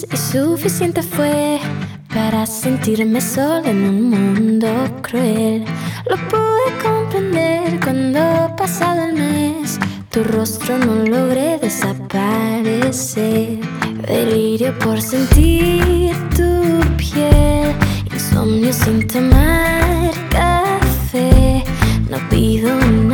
y suficiente fue para sentirme sola en un mundo cruel. Lo pude comprender cuando pasado el mes tu rostro no logré desaparecer. Delirio por sentir tu piel, insomnio sin tomar café. No pido un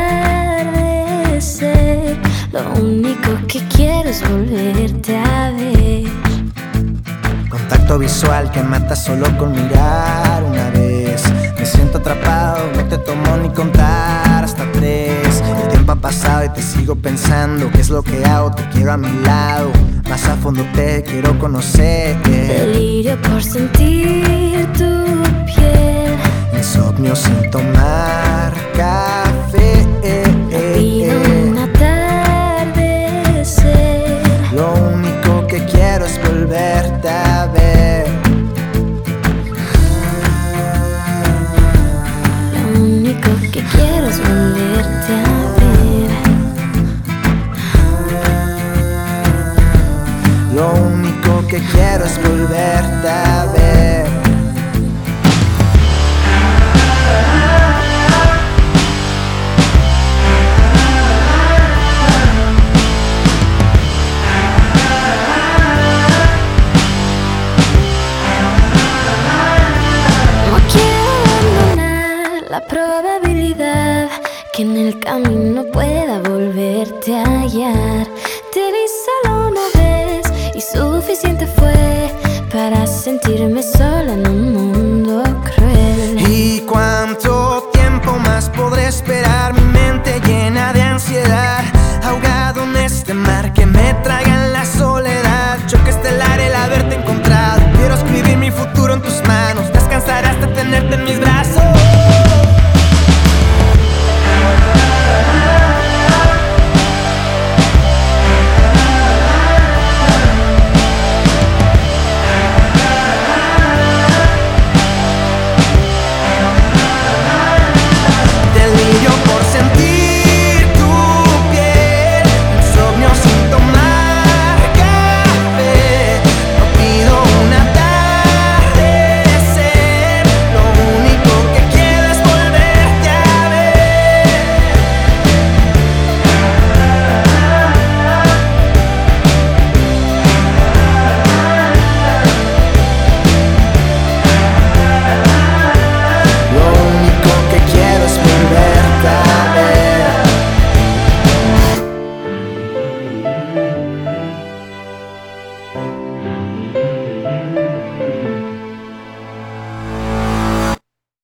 atardecer, lo único que quiero es volverte a ver. Contacto visual que mata solo con mirar una vez. Me siento atrapado, no te tomo ni contar hasta 3. El tiempo ha pasado y te sigo pensando. ¿Qué es lo que hago? Te quiero a mi lado. Más a fondo te quiero conocer. Delirio por sentir tu piel, Insomnio sin tomar café. pido un atardecer. Lo único que quiero es volverte a ver. Lo único que quiero es volverte a ver. Lo único que quiero es volverte a ver. No quiero abandonar la probabilidad que en el camino pueda volverte a hallar.